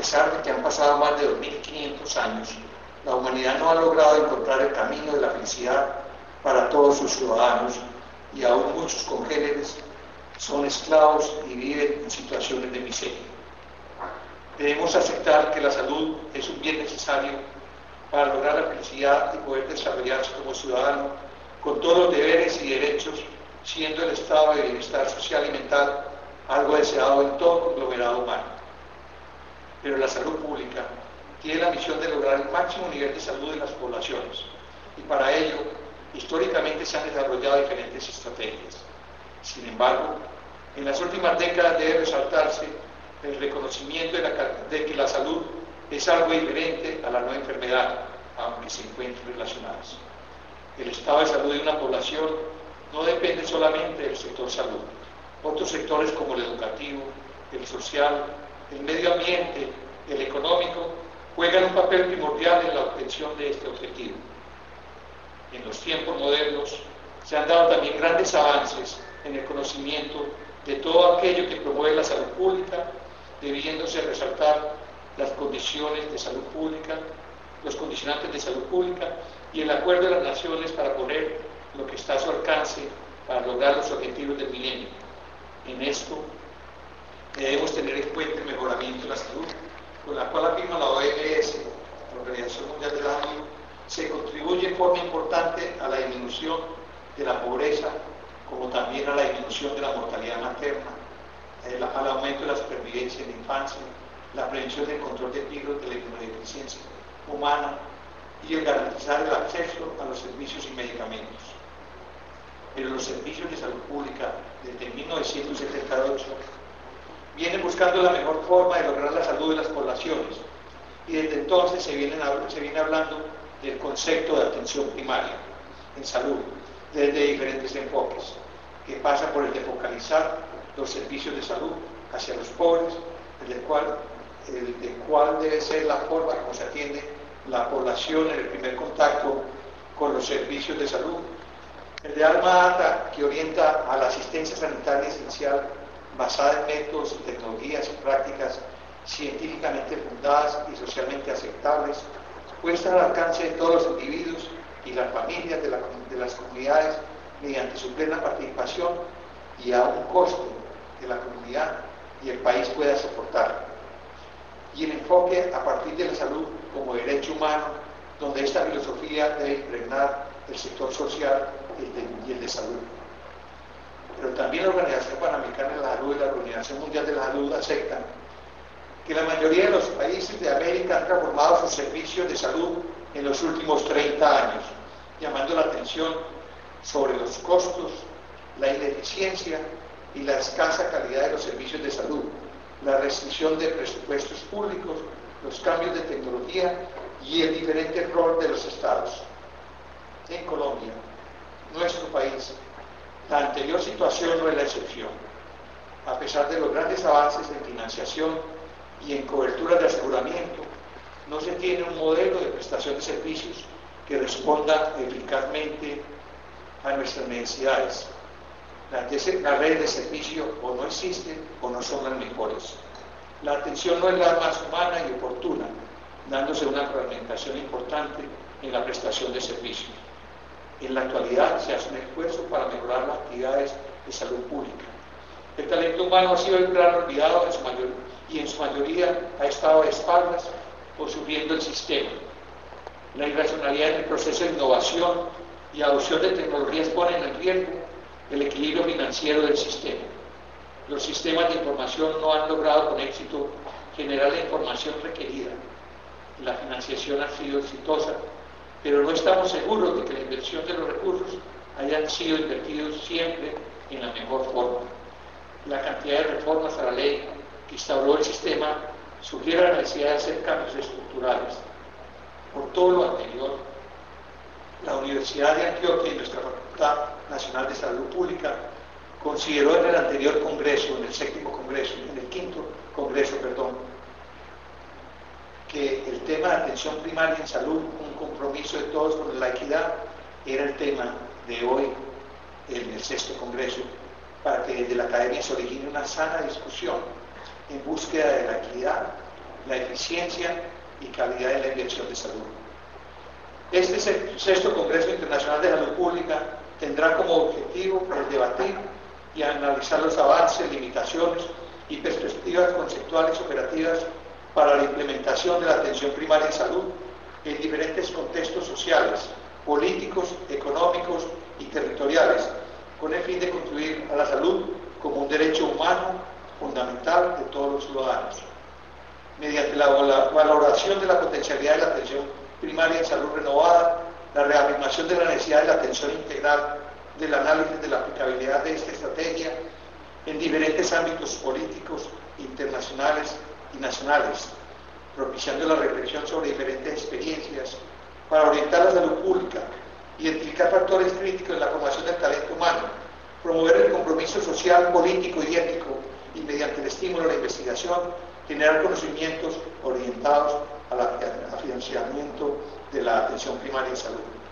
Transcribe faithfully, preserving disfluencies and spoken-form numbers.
pesar de que han pasado más de dos mil quinientos años, la humanidad no ha logrado encontrar el camino de la felicidad para todos sus ciudadanos y aún muchos congéneres son esclavos y viven en situaciones de miseria. Debemos aceptar que la salud es un bien necesario para lograr la felicidad y poder desarrollarse como ciudadano con todos los deberes y derechos, siendo el estado de bienestar social y mental algo deseado en todo conglomerado humano. Pero la salud pública tiene la misión de lograr el máximo nivel de salud de las poblaciones y para ello históricamente se han desarrollado diferentes estrategias. Sin embargo, en las últimas décadas debe resaltarse el reconocimiento de, la, de que la salud es algo diferente a la no enfermedad, aunque se encuentren relacionadas. El estado de salud de una población no depende solamente del sector salud. Otros sectores como el educativo, el social, el medio ambiente, el económico, juegan un papel primordial en la obtención de este objetivo. En los tiempos modernos se han dado también grandes avances en el conocimiento de todo aquello que promueve la salud pública, debiéndose resaltar las condiciones de salud pública, los condicionantes de salud pública y el acuerdo de las naciones para poner lo que está a su alcance para lograr los objetivos del milenio. En esto debemos tener en cuenta el mejoramiento de la salud, con la cual afirma la O M S, la Organización Mundial de la Salud, se contribuye en forma importante a la disminución de la pobreza, como también a la disminución de la mortalidad materna, el, al aumento de la supervivencia en la infancia, la prevención del control de peligros de la inmunodeficiencia humana y el garantizar el acceso a los servicios y medicamentos. Pero los servicios de salud pública desde mil novecientos setenta y ocho vienen buscando la mejor forma de lograr la salud de las poblaciones y desde entonces se, vienen, se viene hablando del concepto de atención primaria en salud desde diferentes enfoques, que pasa por el de focalizar los servicios de salud hacia los pobres, el de cual, el de cuál debe ser la forma como se atiende la población en el primer contacto con los servicios de salud, el de alma ata que orienta a la asistencia sanitaria esencial basada en métodos, tecnologías y prácticas científicamente fundadas y socialmente aceptables, puesta al alcance de todos los individuos y las familias de, la, de las comunidades mediante su plena participación y a un costo que la comunidad y el país pueda soportar. Y el enfoque a partir de la salud como derecho humano, donde esta filosofía debe impregnar el sector social y el de, y el de salud. Pero también la Organización Panamericana de la Salud y la Organización Mundial de la Salud aceptan que la mayoría de los países de América han transformado sus servicios de salud en los últimos treinta años, llamando la atención sobre los costos, la ineficiencia y la escasa calidad de los servicios de salud, la restricción de presupuestos públicos, los cambios de tecnología y el diferente rol de los estados. En Colombia, nuestro país, la anterior situación no es la excepción. A pesar de los grandes avances en financiación y en cobertura de aseguramiento, no se tiene un modelo de prestación de servicios que responda eficazmente a nuestras necesidades. Las, las redes de servicio o no existen o no son las mejores. La atención no es la más humana y oportuna, dándose una fragmentación importante en la prestación de servicios. En la actualidad se hace un esfuerzo para mejorar las actividades de salud pública. El talento humano ha sido el gran olvidado en su mayor, y en su mayoría ha estado de espaldas o sufriendo el sistema. La irracionalidad en el proceso de innovación y adopción de tecnologías ponen en riesgo el equilibrio financiero del sistema. Los sistemas de información no han logrado con éxito generar la información requerida. La financiación ha sido exitosa, pero no estamos seguros de que la inversión de los recursos hayan sido invertidos siempre en la mejor forma. La cantidad de reformas a la ley que instauró el sistema sugiere la necesidad de hacer cambios estructurales. Por todo lo anterior, la Universidad de Antioquia y nuestra Facultad Nacional de Salud Pública consideró en el anterior congreso, en el séptimo congreso, en el quinto congreso, perdón, que el tema de atención primaria en salud, un compromiso de todos con la equidad, era el tema de hoy en el sexto congreso, para que desde la academia se origine una sana discusión en búsqueda de la equidad la eficiencia y calidad de la inversión de salud. Este sexto Congreso Internacional de Salud Pública tendrá como objetivo el debatir y analizar los avances, limitaciones y perspectivas conceptuales operativas para la implementación de la atención primaria en salud en diferentes contextos sociales, políticos, económicos y territoriales, con el fin de contribuir a la salud como un derecho humano fundamental de todos los ciudadanos. Mediante la valoración de la potencialidad de la atención primaria en salud renovada, la reafirmación de la necesidad de la atención integral, del análisis de la aplicabilidad de esta estrategia en diferentes ámbitos políticos, internacionales y nacionales, propiciando la reflexión sobre diferentes experiencias para orientar la salud pública, identificar factores críticos en la formación del talento humano, promover el compromiso social, político y ético, y mediante el estímulo a la investigación, generar conocimientos orientados al financiamiento de la atención primaria en salud.